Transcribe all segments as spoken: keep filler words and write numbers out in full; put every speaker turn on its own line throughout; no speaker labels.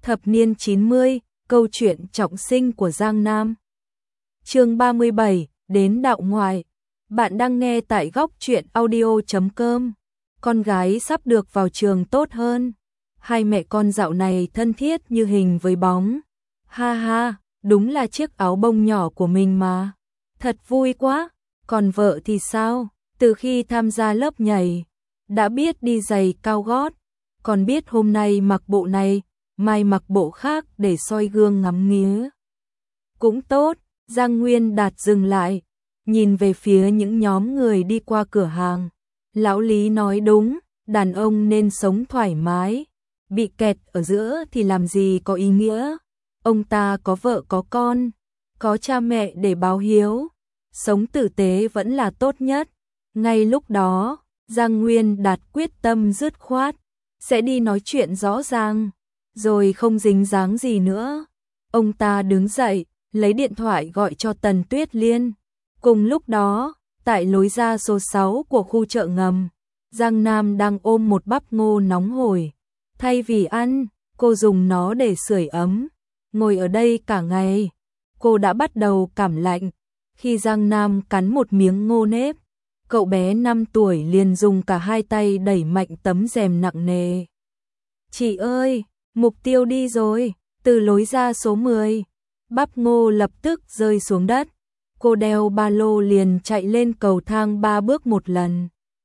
Thập niên chín mươi, câu chuyện trọng sinh của Giang Nam. Chương ba mươi bảy, đến đạo ngoại. Bạn đang nghe tại góc truyện audio chấm com. Con gái sắp được vào trường tốt hơn. Hai mẹ con dạo này thân thiết như hình với bóng. Ha ha, đúng là chiếc áo bông nhỏ của mình mà. Thật vui quá. Còn vợ thì sao? Từ khi tham gia lớp nhảy, đã biết đi giày cao gót, còn biết hôm nay mặc bộ này, mai mặc bộ khác để soi gương ngắm nghía. Cũng tốt. Giang Nguyên Đạt dừng lại, nhìn về phía những nhóm người đi qua cửa hàng. Lão Lý nói đúng, đàn ông nên sống thoải mái, bị kẹt ở giữa thì làm gì có ý nghĩa. Ông ta có vợ có con, có cha mẹ để báo hiếu, sống tử tế vẫn là tốt nhất. Ngay lúc đó, Giang Nguyên Đạt quyết tâm dứt khoát, sẽ đi nói chuyện rõ ràng, rồi không dính dáng gì nữa. Ông ta đứng dậy, lấy điện thoại gọi cho Tần Tuyết Liên. Cùng lúc đó, tại lối ra số sáu của khu chợ ngầm, Giang Nam đang ôm một bắp ngô nóng hổi. Thay vì ăn, cô dùng nó để sưởi ấm. Ngồi ở đây cả ngày, cô đã bắt đầu cảm lạnh. Khi Giang Nam cắn một miếng ngô nếp, cậu bé năm tuổi liền dùng cả hai tay đẩy mạnh tấm rèm nặng nề. Chị ơi, mục tiêu đi rồi. Từ lối ra số mười, bắp ngô lập tức rơi xuống đất. Cô đeo ba lô liền chạy lên cầu thang ba bước một lần.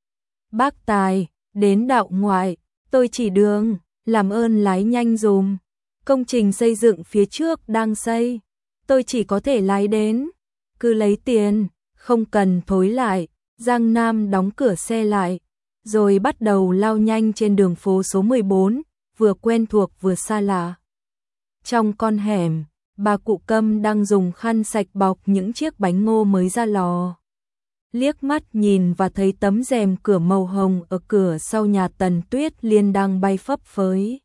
Bác Tài, đến đạo ngoại, tôi chỉ đường, làm ơn lái nhanh dùm. Công trình xây dựng phía trước đang xây, tôi chỉ có thể lái đến. Cứ lấy tiền, không cần thối lại. Giang Nam đóng cửa xe lại, rồi bắt đầu lao nhanh trên đường phố số mười bốn, vừa quen thuộc vừa xa lạ. Trong con hẻm, bà cụ Câm đang dùng khăn sạch bọc những chiếc bánh ngô mới ra lò. Liếc mắt nhìn và thấy tấm rèm cửa màu hồng ở cửa sau nhà Tần Tuyết Liên đang bay phấp phới.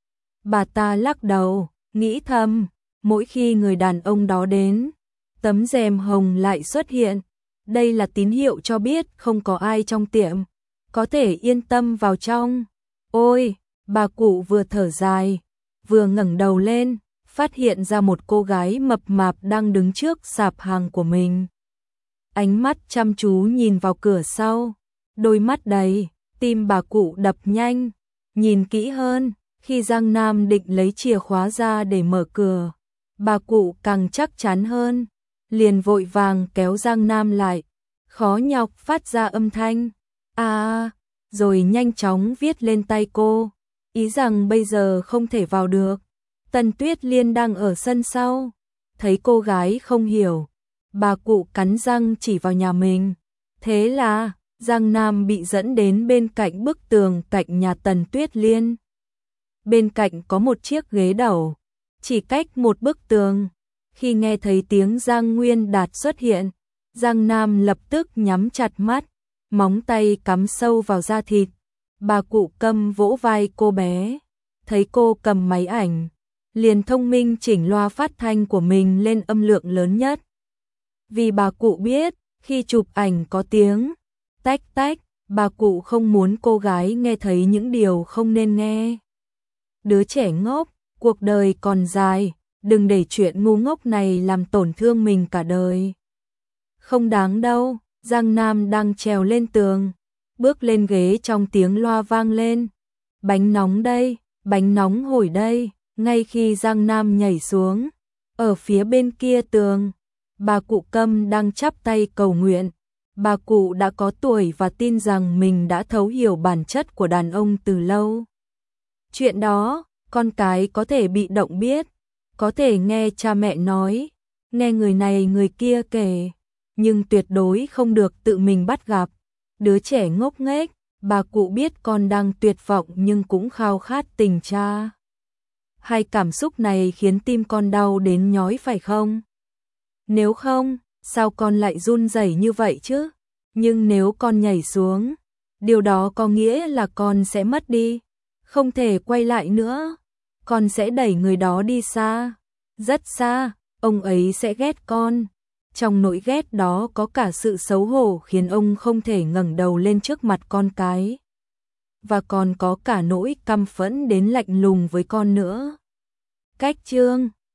Bà ta lắc đầu, nghĩ thầm, mỗi khi người đàn ông đó đến, tấm rèm hồng lại xuất hiện. Đây là tín hiệu cho biết không có ai trong tiệm, có thể yên tâm vào trong. Ôi, bà cụ vừa thở dài, vừa ngẩng đầu lên, phát hiện ra một cô gái mập mạp đang đứng trước sạp hàng của mình. Ánh mắt chăm chú nhìn vào cửa sau, đôi mắt đầy, tim bà cụ đập nhanh. Nhìn kỹ hơn, khi Giang Nam định lấy chìa khóa ra để mở cửa, bà cụ càng chắc chắn hơn, liền vội vàng kéo Giang Nam lại, khó nhọc phát ra âm thanh à, rồi nhanh chóng viết lên tay cô, ý rằng bây giờ không thể vào được. Tần Tuyết Liên đang ở sân sau, thấy cô gái không hiểu, bà cụ cắn răng chỉ vào nhà mình. Thế là Giang Nam bị dẫn đến bên cạnh bức tường cạnh nhà Tần Tuyết Liên. Bên cạnh có một chiếc ghế đầu, chỉ cách một bức tường. Khi nghe thấy tiếng Giang Nguyên Đạt xuất hiện, Giang Nam lập tức nhắm chặt mắt, móng tay cắm sâu vào da thịt. Bà cụ Câm vỗ vai cô bé, thấy cô cầm máy ảnh, liền thông minh chỉnh loa phát thanh của mình lên âm lượng lớn nhất. Vì bà cụ biết, khi chụp ảnh có tiếng tách tách, bà cụ không muốn cô gái nghe thấy những điều không nên nghe. Đứa trẻ ngốc, cuộc đời còn dài, đừng để chuyện ngu ngốc này làm tổn thương mình cả đời. Không đáng đâu. Giang Nam đang trèo lên tường, bước lên ghế trong tiếng loa vang lên. Bánh nóng đây, bánh nóng hổi đây. Ngay khi Giang Nam nhảy xuống, ở phía bên kia tường, bà cụ Câm đang chắp tay cầu nguyện. Bà cụ đã có tuổi và tin rằng mình đã thấu hiểu bản chất của đàn ông từ lâu. Chuyện đó, con cái có thể bị động biết, có thể nghe cha mẹ nói, nghe người này người kia kể, nhưng tuyệt đối không được tự mình bắt gặp. Đứa trẻ ngốc nghếch, bà cụ biết con đang tuyệt vọng nhưng cũng khao khát tình cha. Hai cảm xúc này khiến tim con đau đến nhói phải không? Nếu không, sao con lại run rẩy như vậy chứ? Nhưng nếu con nhảy xuống, điều đó có nghĩa là con sẽ mất đi, không thể quay lại nữa. Con sẽ đẩy người đó đi xa, rất xa, ông ấy sẽ ghét con. Trong nỗi ghét đó có cả sự xấu hổ khiến ông không thể ngẩng đầu lên trước mặt con cái. Và còn có cả nỗi căm phẫn đến lạnh lùng với con nữa. Cách chương